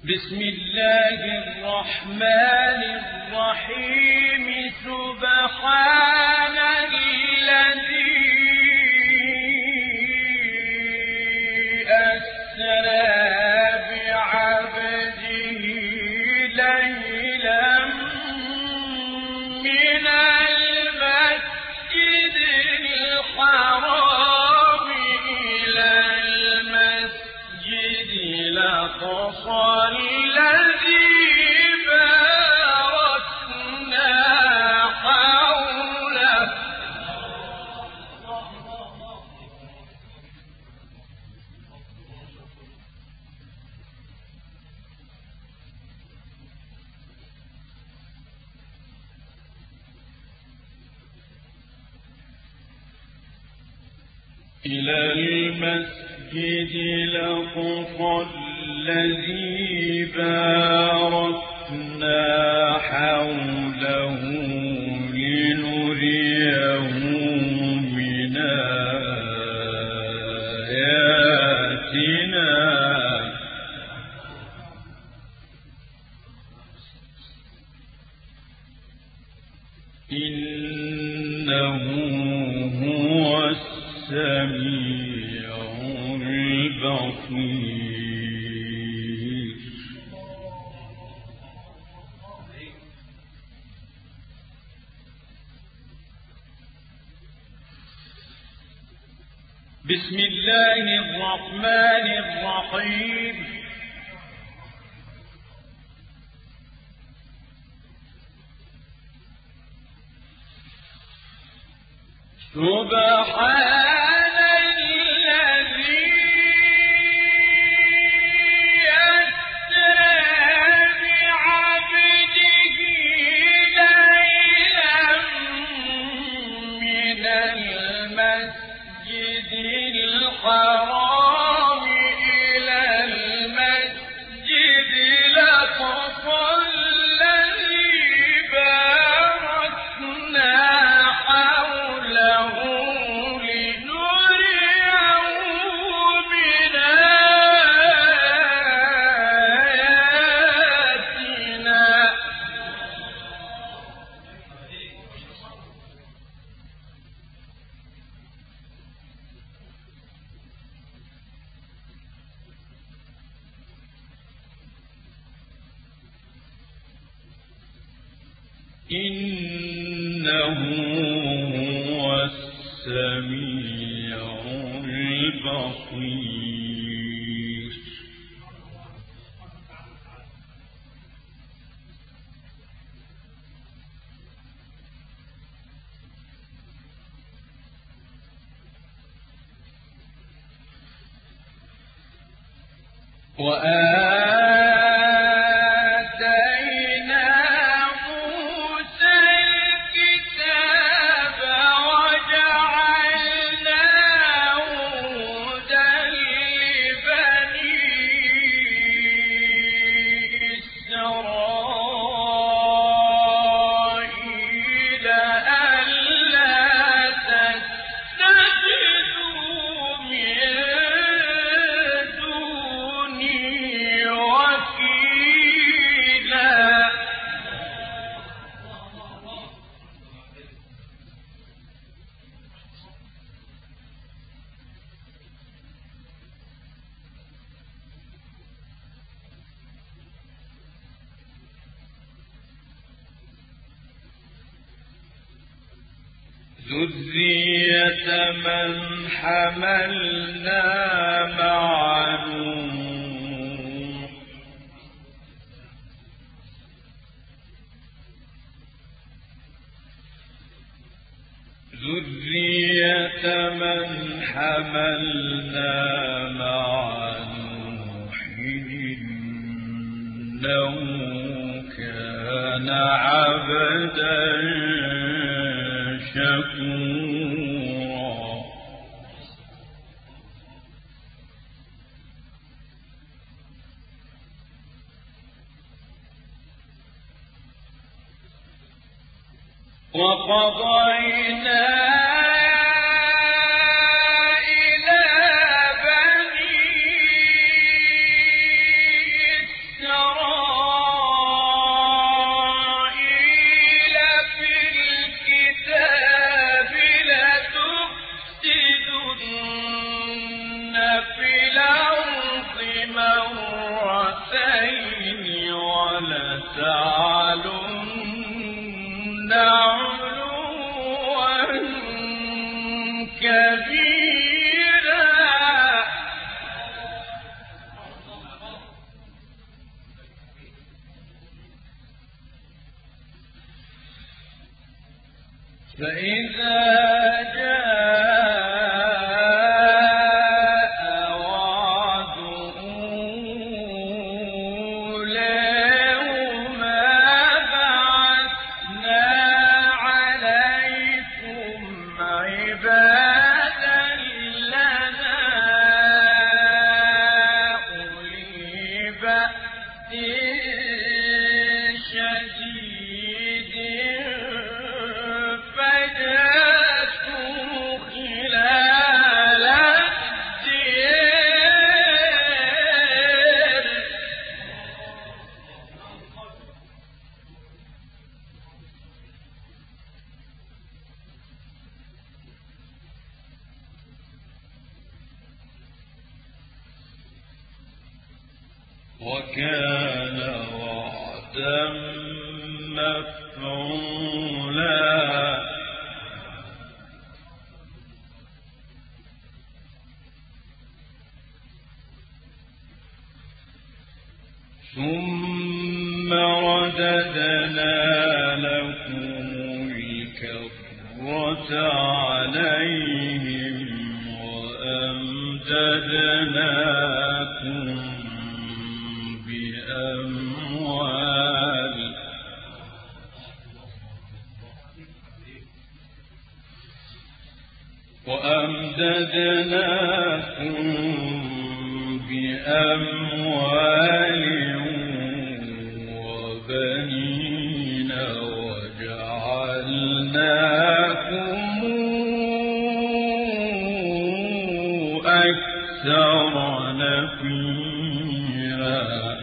بسم الله الرحمن الرحيم سبحان الذي أسرى بعبده ليلا من المسجد الحرام إلى المسجد الأقصى الذي باركنا حوله لنريه من آياتنا إنه هو السميع البصير. بسم الله الرحمن الرحيم سبحان الذي أسرى بعبده ليلا من المسجد الحرام إلى المسجد الأقصى الذي باركنا حوله لنريه من آياتنا إنه هو السميع البصير. وآتينا موسى الكتاب وجعلناه هدى لبني إسرائيل ألا تتخذوا من دوني وكيلا. ذرية من حملنا مع نوح ذرية من حملنا مع نوح إنه كان عبدا شكورا. وقضينا إلى بني فإذا جاء وعد أولاهما بعثنا عليكم عبادا لنا أولي بأس شديد فجاسوا خلال الديار وكان وعدا مفعولا ثم رددنا لكم الكرة عليهم وأمددناكم بأموال وبنين وجعلناكم أكثر نفيرا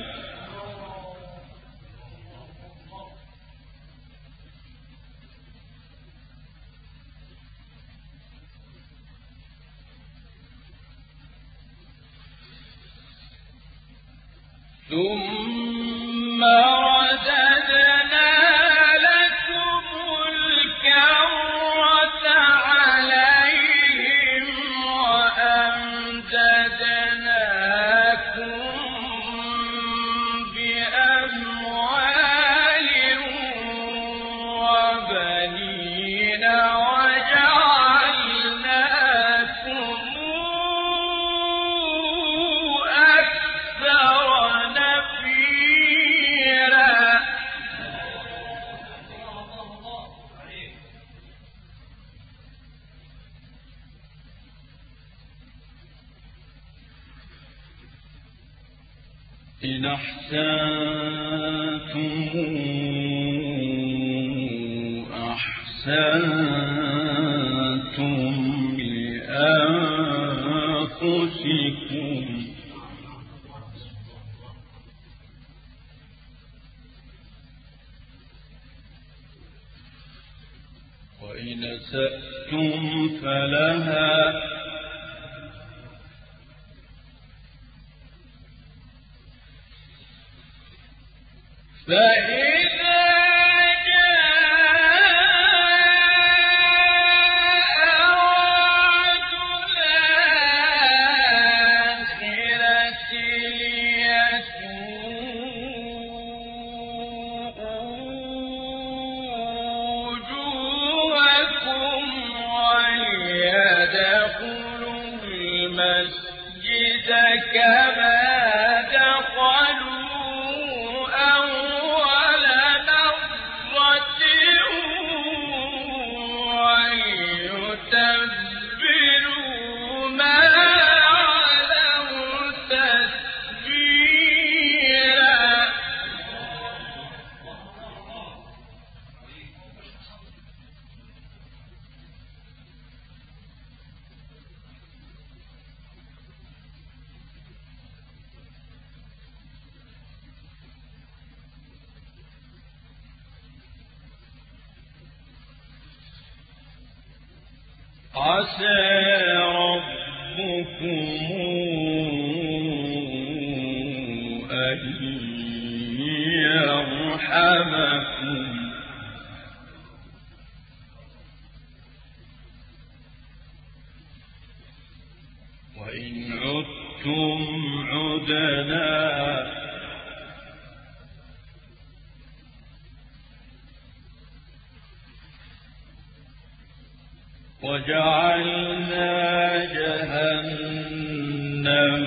ثم رددنا لكم الكرة عليهم وأمددناكم بأموال وبنين وجعلناكم أكثر نفيرا إن أحسنتم أحسنتم لأنفسكم وإن أسأتم فلها فإذا جاء وعد الآخرة ليسوءوا وجوهكم وليدخلوا المسجد كما دخلوا أول مرة وليتبروا ما علوا تتبيرا عسى ربكم أن يرحمكم وإن عدتم عدنا وجعلنا جهنم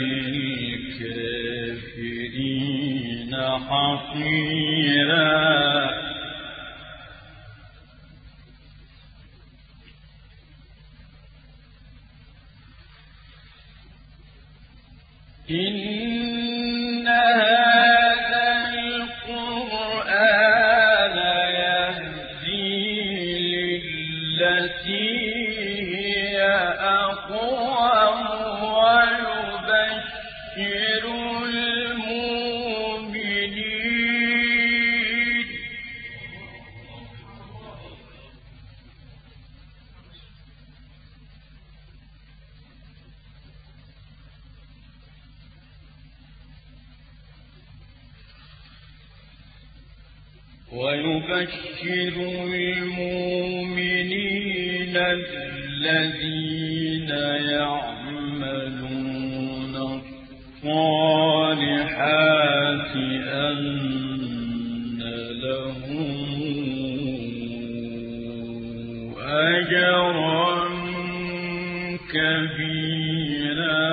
للكافرين حصيرا إن هذا القرآن يهدي للتي هي أقوم ويبشر المؤمنين الذين يعملون الصالحات أن لهم أجرا كبيرا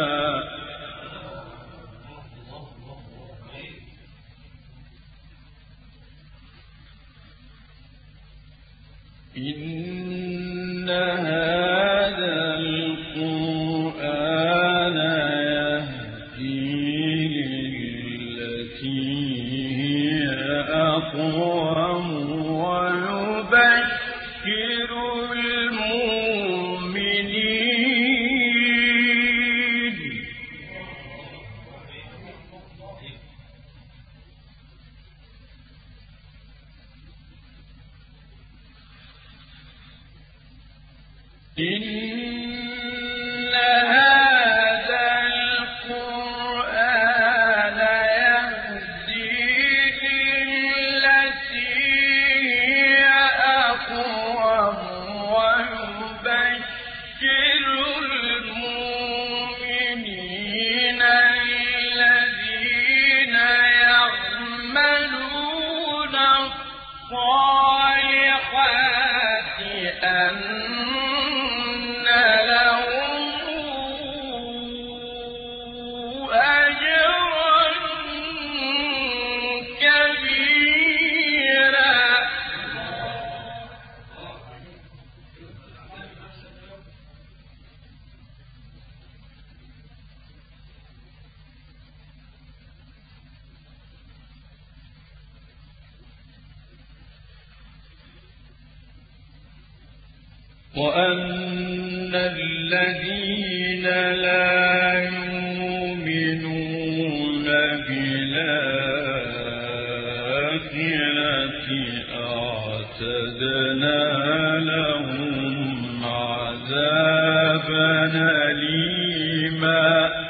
إن هذا القرآن يهدي للتي هي أقوم ويبشر المؤمنين إن هذا القرآن يهدي للتي هي أقوم ويبشر المؤمنين الذين يعملون الصالحات أن وأن الذين لا يؤمنون بالآخرة أعتدنا لهم عذابا أليما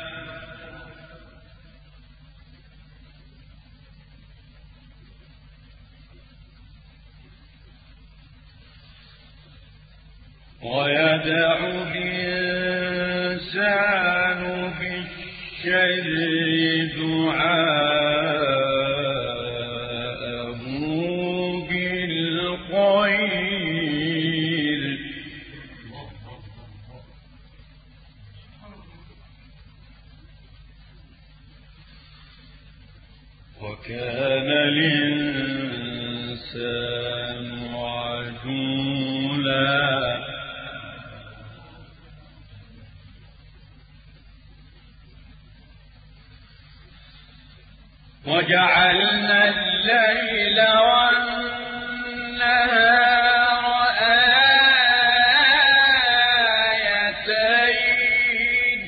ويدع الإنسان بالشر دعاءه بالخير وكان الإنسان عجولا وجعلنا الليل والنهار آيتين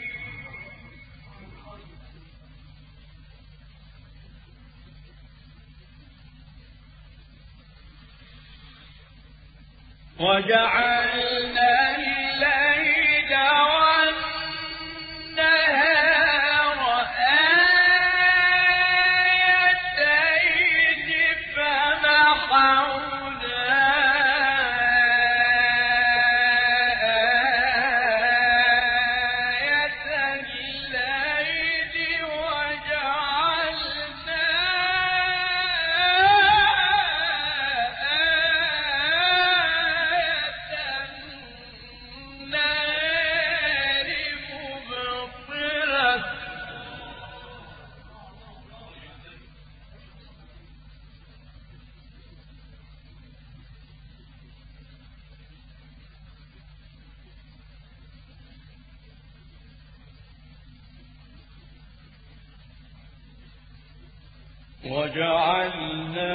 وجعلنا الليل والنهار آيتين فمحونا آية الليل وجعلنا آية وجعلنا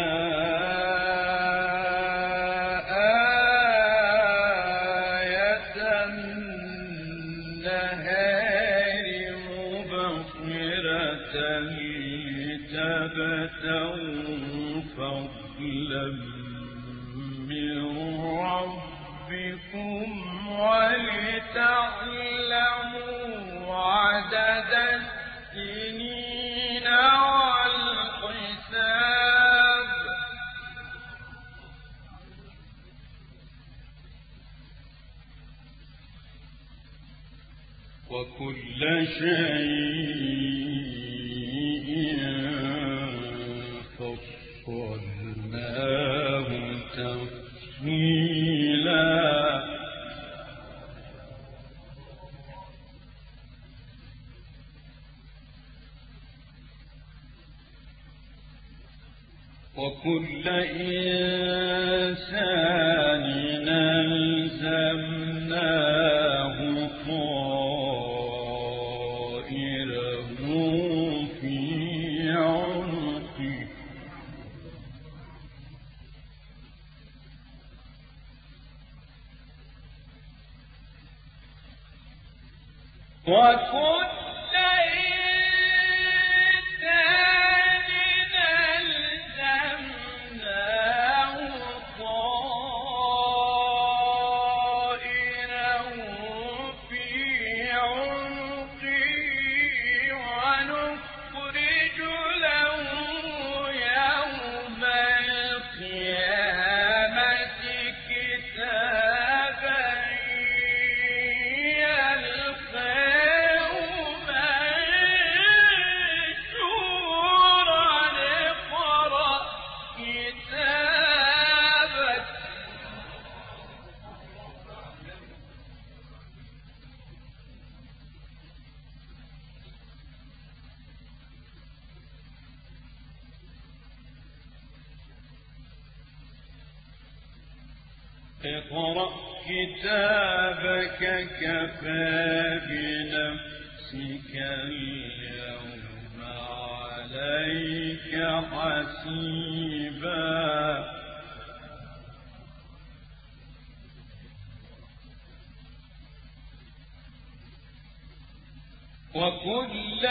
آية النهار مبصرة لتبتغوا فضلا من ربكم ولتعلموا عدد السنين والحساب وكل شيء فصلناه تفصيلا وكل إنسان ألزمناه طائره في عنقه وكل اقرأ كتابك كفى بنفسك اليوم عليك حسيبا وكل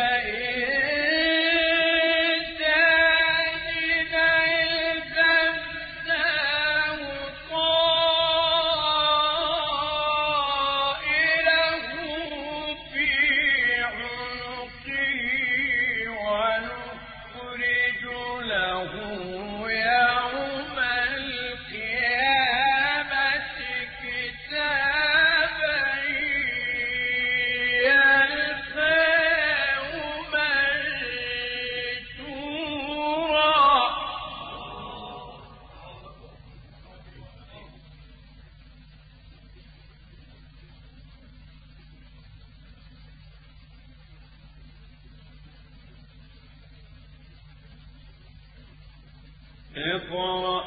اقرأ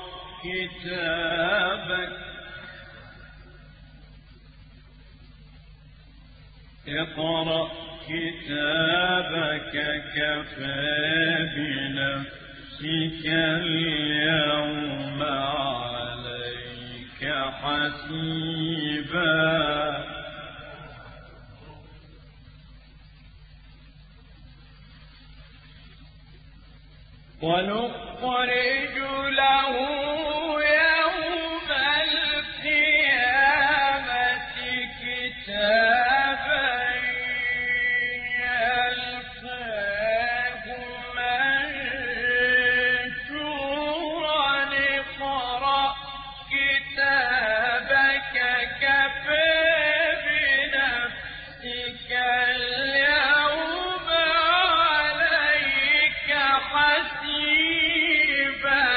كتابك كفى بنفسك اليوم عليك حسيبا ونخرج له يوم القيامة كتابا يلقاه منشورا اقرأ كتابك كفى بنفسك اليوم عليك حسيبا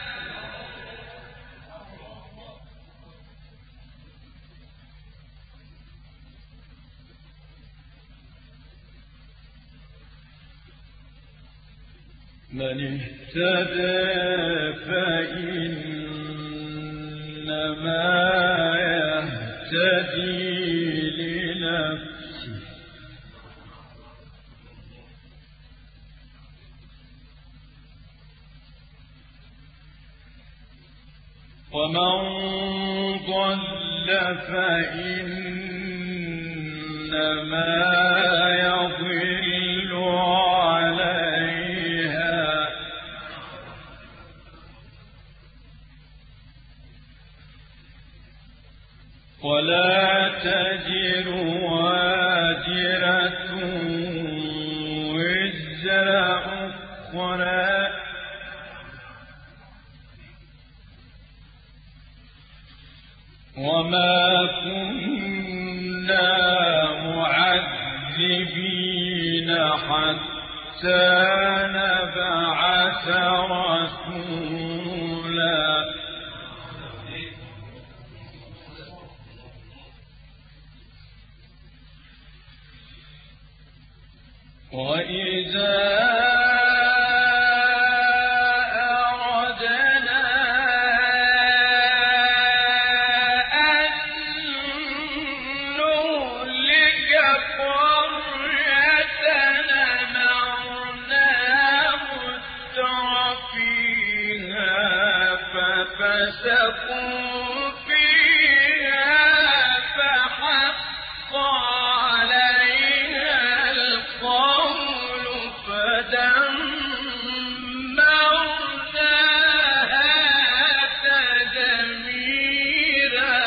من اهتدى فإنما يهتدي لنفسه ومن ضل فإنما يضل عليها ولا تزر وازرة وزر أخرى وما كنا معذبين حتى نبعث رسولا وإذا فسقوا فيها فحق عليها القول فدمرناها تدميرا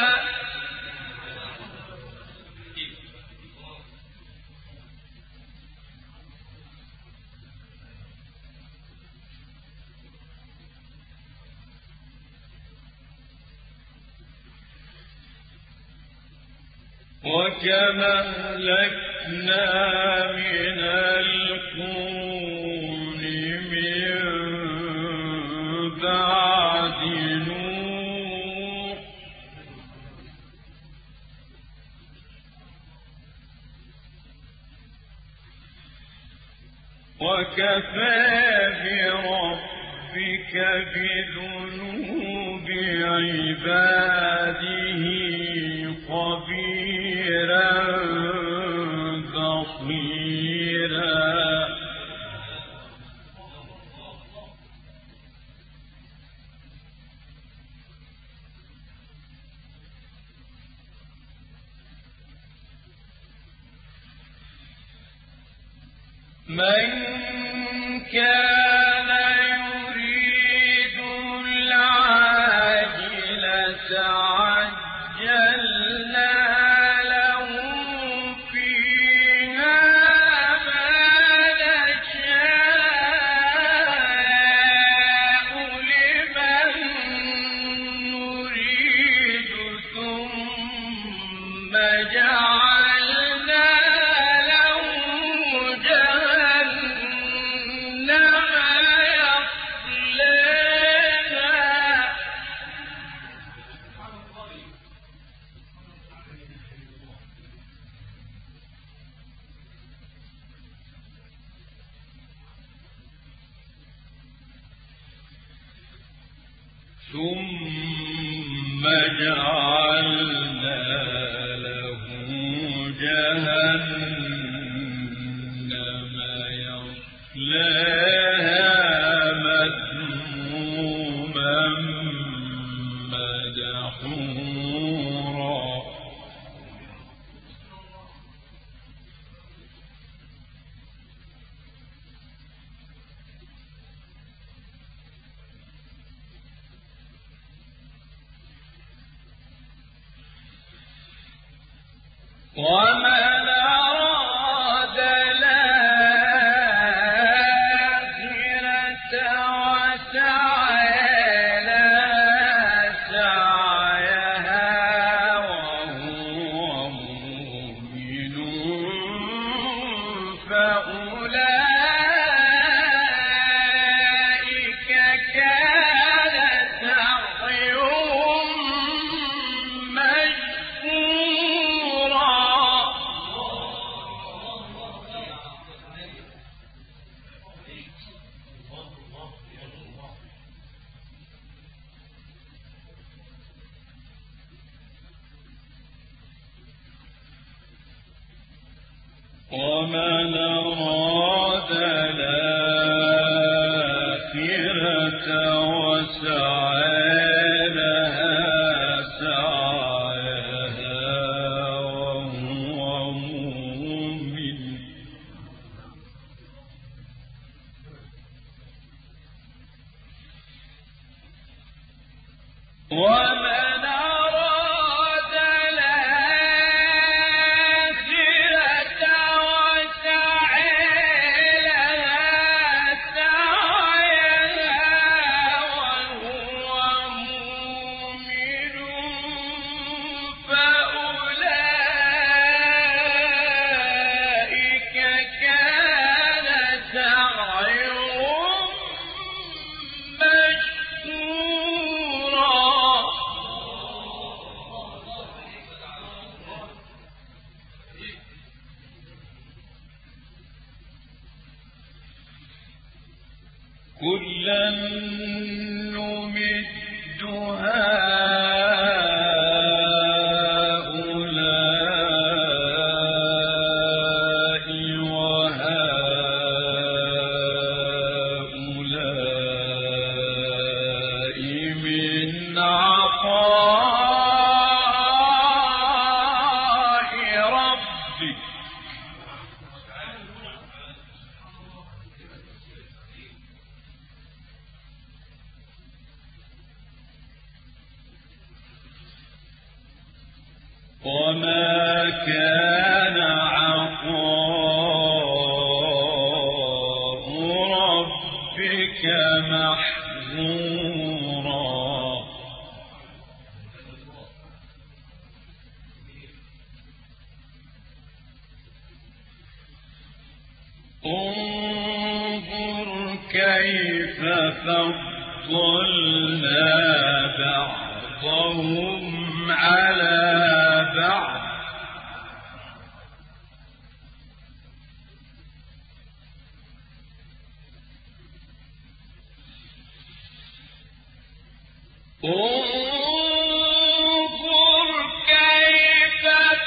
وكم أهلكنا من القرون من بعد نوح وكفى بربك بذنوب عباده خبيرا بصيرا من كان يريد العاجلة عجلنا له فيها ما نشاء لمن نريد ثم جعلنا له جهنم يصلاها ثم جعلنا له جهنم يصلاها مذموما مدحورا ومن أراد الآخرة وسعى لها سعيها وهو مؤمن فأولئك كان سعيهم مشكورا ومن أراد الآخرة وسعى لها كلا نمد هؤلاء وهؤلاء من عطاء ربك وما كان عطاء ربك محظورا انظر كيف فضلنا بعضهم على بعض انظر كيف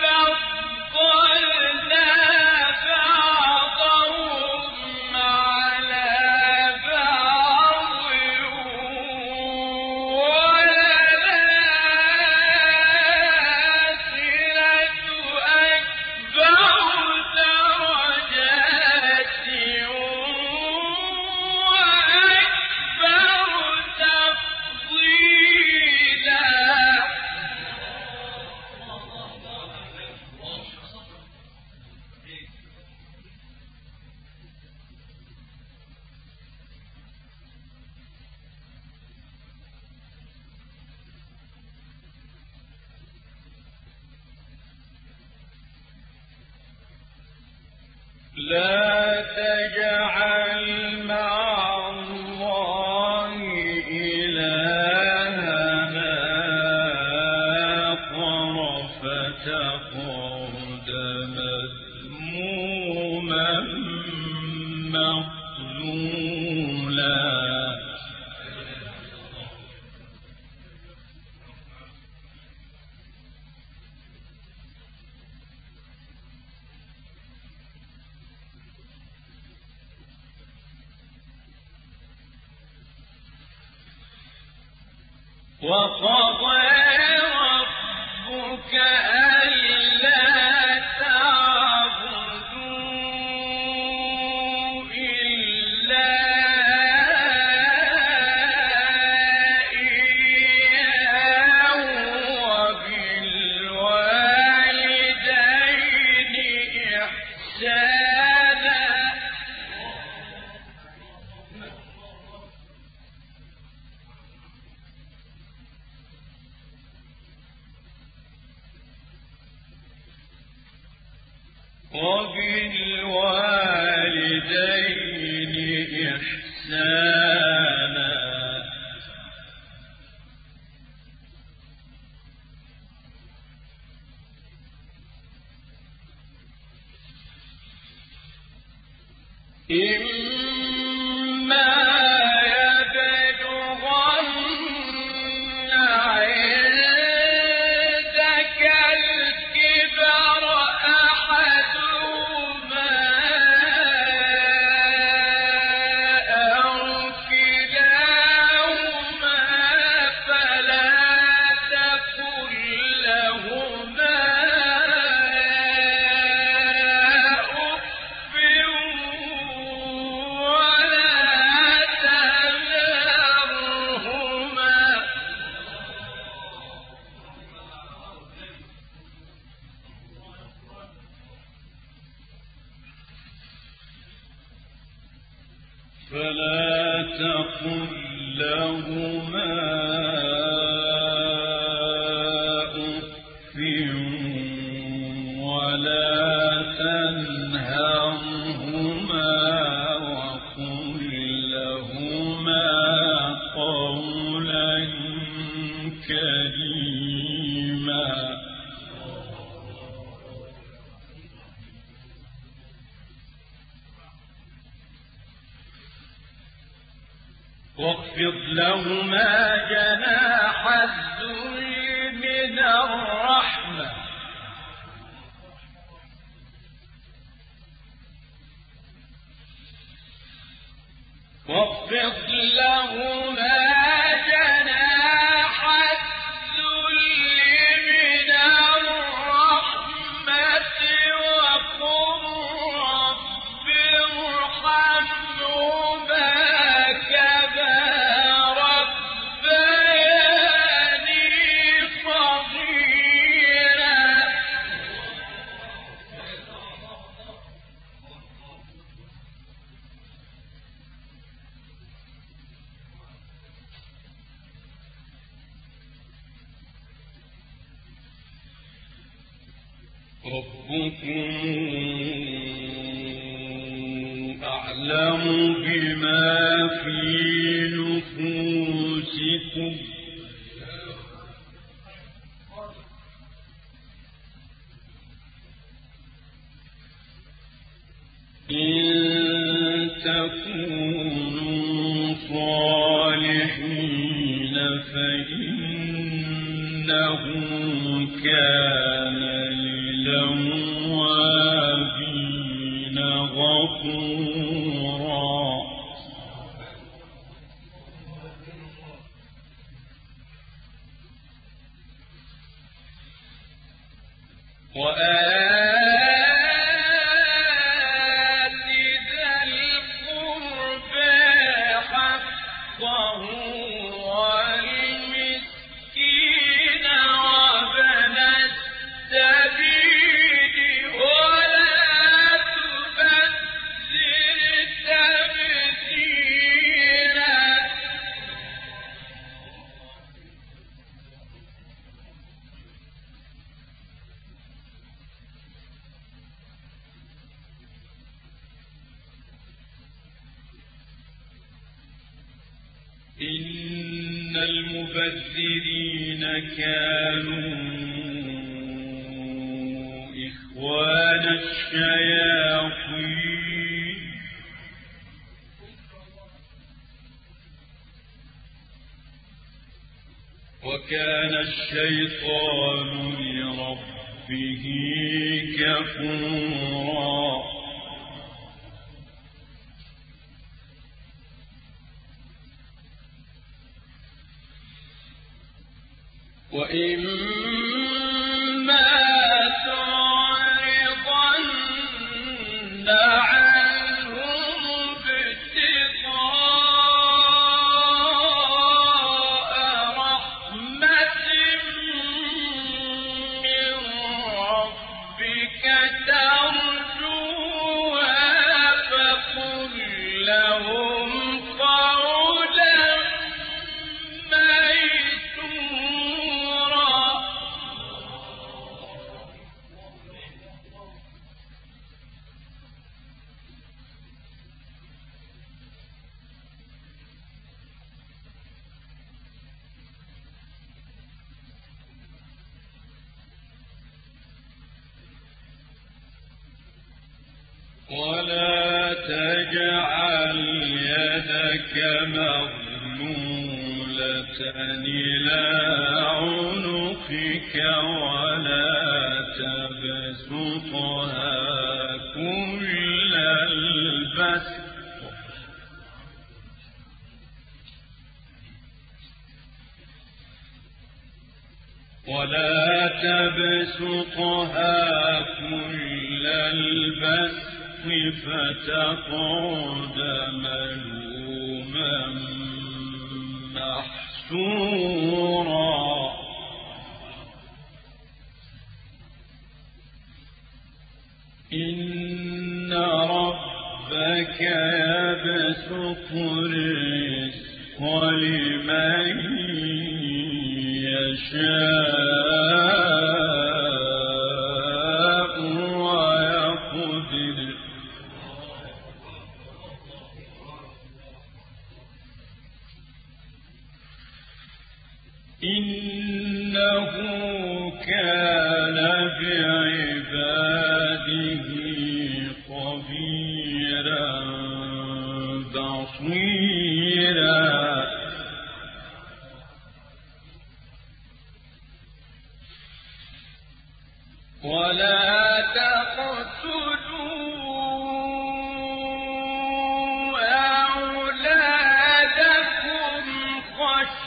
فضلنا بعضهم على بعض لا تجعل مع الله إلهنا آخر فتقعد مذموما مخذولا وقضى ربك ألا تعبدوا إلا إياه وبالوالدين إحسانا إما يبلغن عندك الكبر أحدهما أو كلاهما فلا تقل لهما أف ولا تنهرهما وقل لهما قولا كريما واخفض لهما جناح الذل من الرحمة واخفض لهما جناح الذل من الرحمة وقل رب ارحمهما كما ربياني صغيرا. ربكم أعلم بما في نفوسكم إن تكونوا صالحين فإنه كان للأوابين غفورا. وآت ذا القربى حقه والمسكين وابن السبيل ولا تبذر تبذيرا. إن المبذرين كانوا إخوان الشياطين وكان الشيطان لربه كفورا. وإما تعرضن عنهم ابتغاء رحمة من ربك ترجوها فقل لهم قولا ميسورا. ولا تجعل يدك مغلولة إلى عنقك ولا تبسطها كل البسط كل البسط فتقعد ملوما محسورا. إن ربك يبسط الرزق لمن يشاء ويقدر إنه كان بعباده خبيرا بصيرا.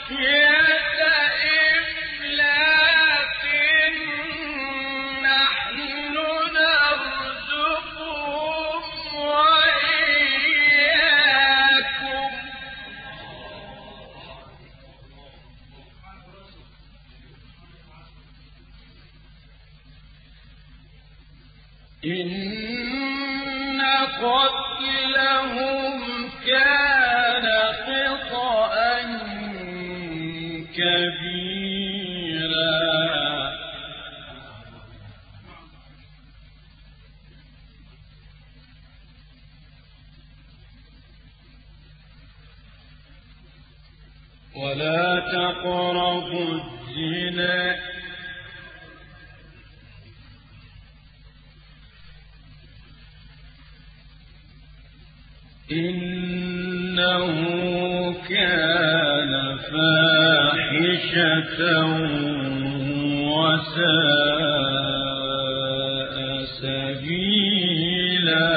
إن قتلهم كان خطأ كبيرا ولا تقربوا الزنا إنه كان فاحشة وساء سبيلا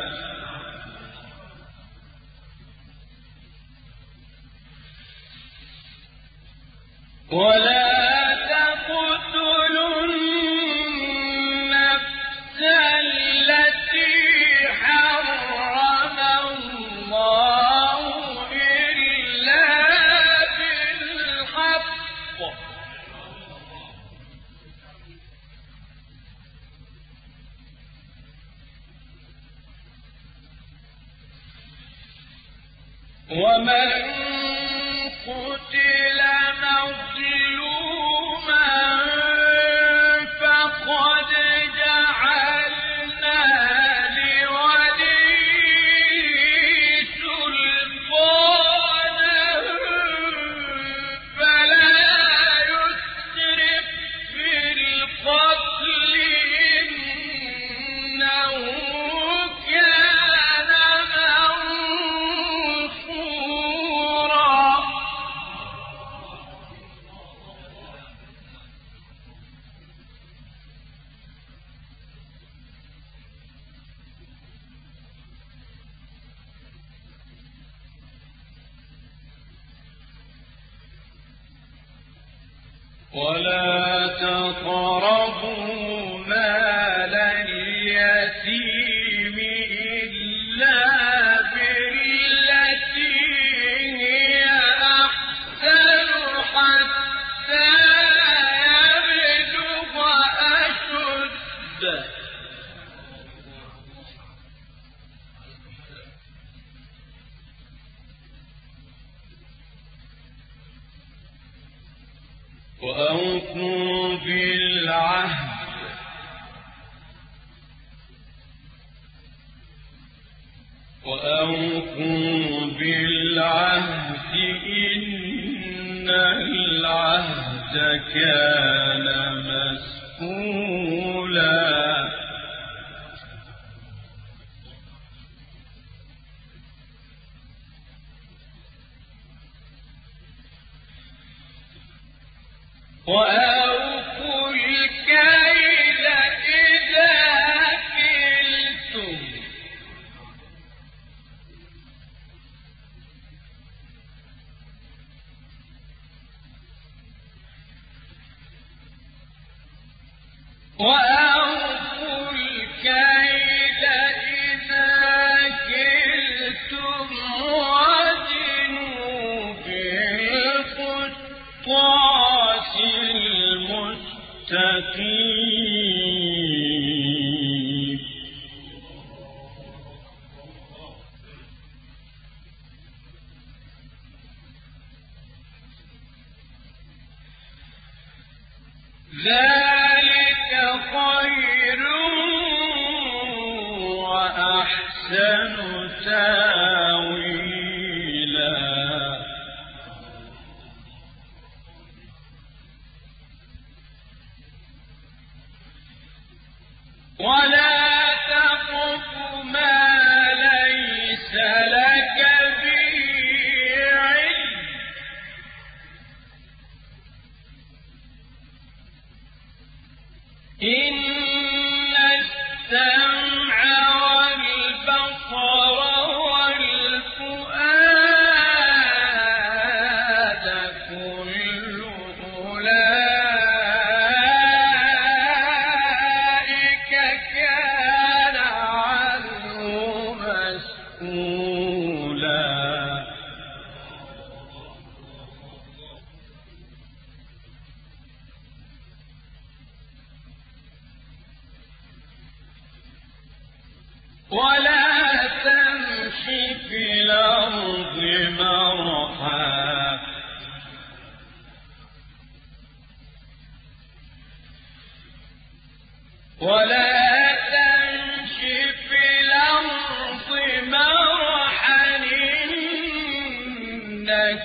ولا تقتلوا النفس التي حرم الله إلا بالحق ومن قتل مظلوما فقد جعلنا لوليه سلطانا فلا يسرف في القتل إنه كان منصورا ولا تقربوا مال اليتيم إلا بالتي هي أحسن حتى يبلغ أشده وأوفوا بالعهد إن العهد كان مسئولا وأوفوا الكيل إذا كلتم وزنوا بالقسطاس المستقيم ذلك خير وأحسن تأويلا ولا تقف ما ليس لك به علم إن السمع والبصر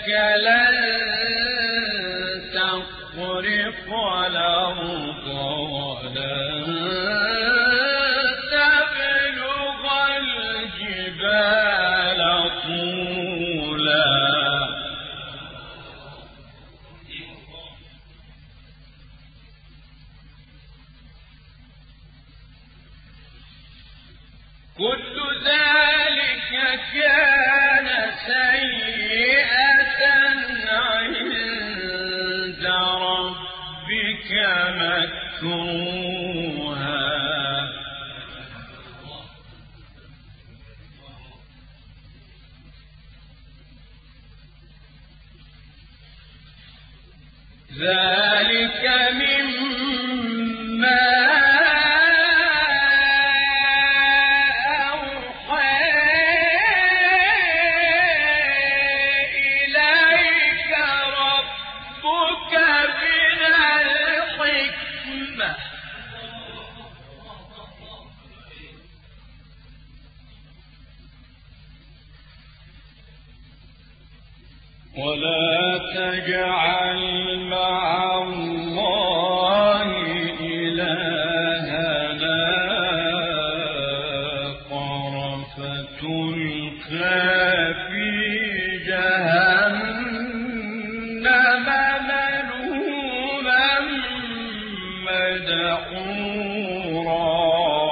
إنك لن تخرق الأرض ولن تبلغ الجبال طولا كل ذلك كان سيئة عند ربك مكروها ذلك مما ولا تجعل مع الله إلهنا آخر فتلقى في جهنم ملوما مدحورا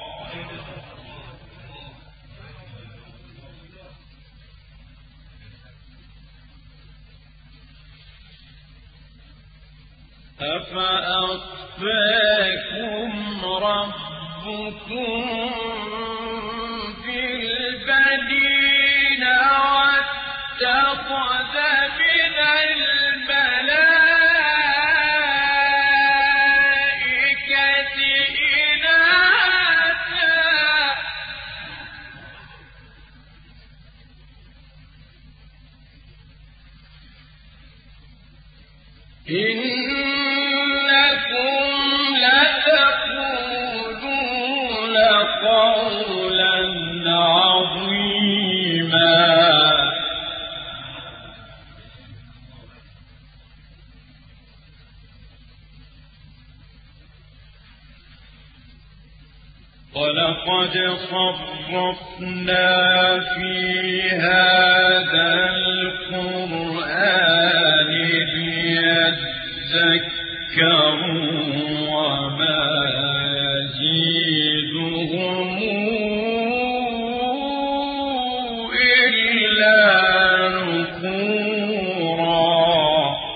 أفأصفاكم ربكم بالبنين واتخذ من الملائكة إناثا إنكم لتقولون قولا عظيما ولقد صرفنا في هذا القرآن ليذكروا وما يزيدهم إلا نفورا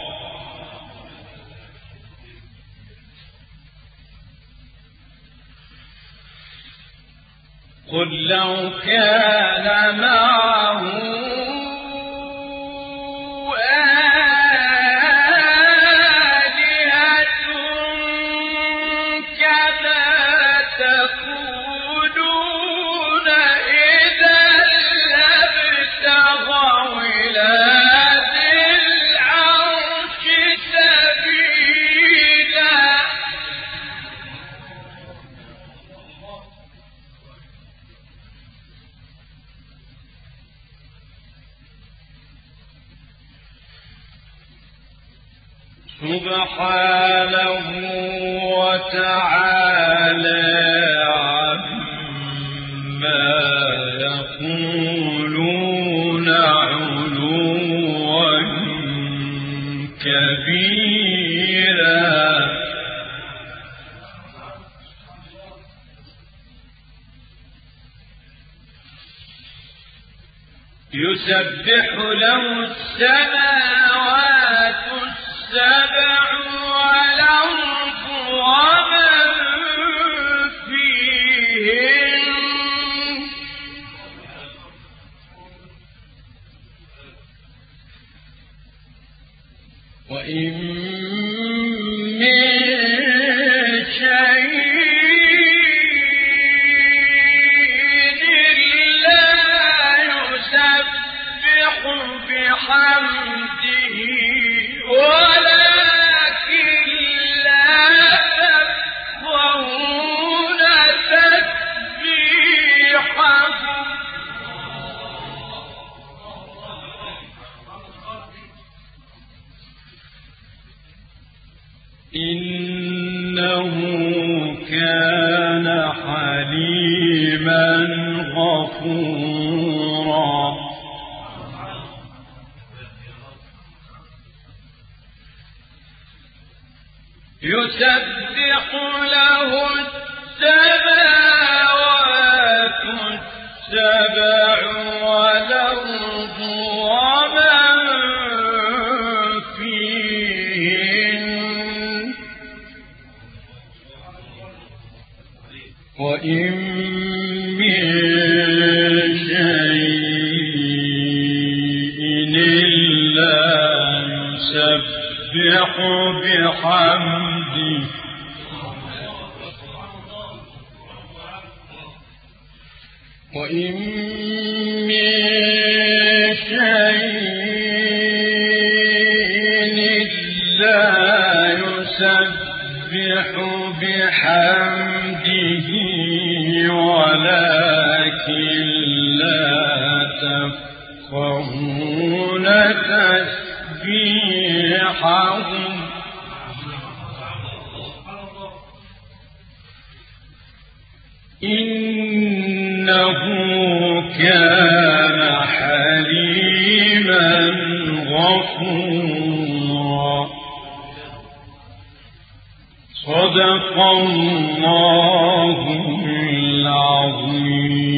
قل لو كان معه آلهة كما تقولون إذا لابتغوا إلى ذي العرش سبيلا سبحانه وتعالى عما يقولون علوا كبيرا يسبح له السماوات السبع والأرض ومن فيهن وإن من شيء إلا يسبح بحمده ولكن لا تفقهون تسبيحهم غفورا. يسبح له السماوات السبع والأرض ومن فيهن وإن من شيء إلا يسبح بحمده وإن من شيء إلا يسبح بحمده ولكن لا تفقهون تسبيحهم إنه كان حليما غفورا. صدق الله العظيم.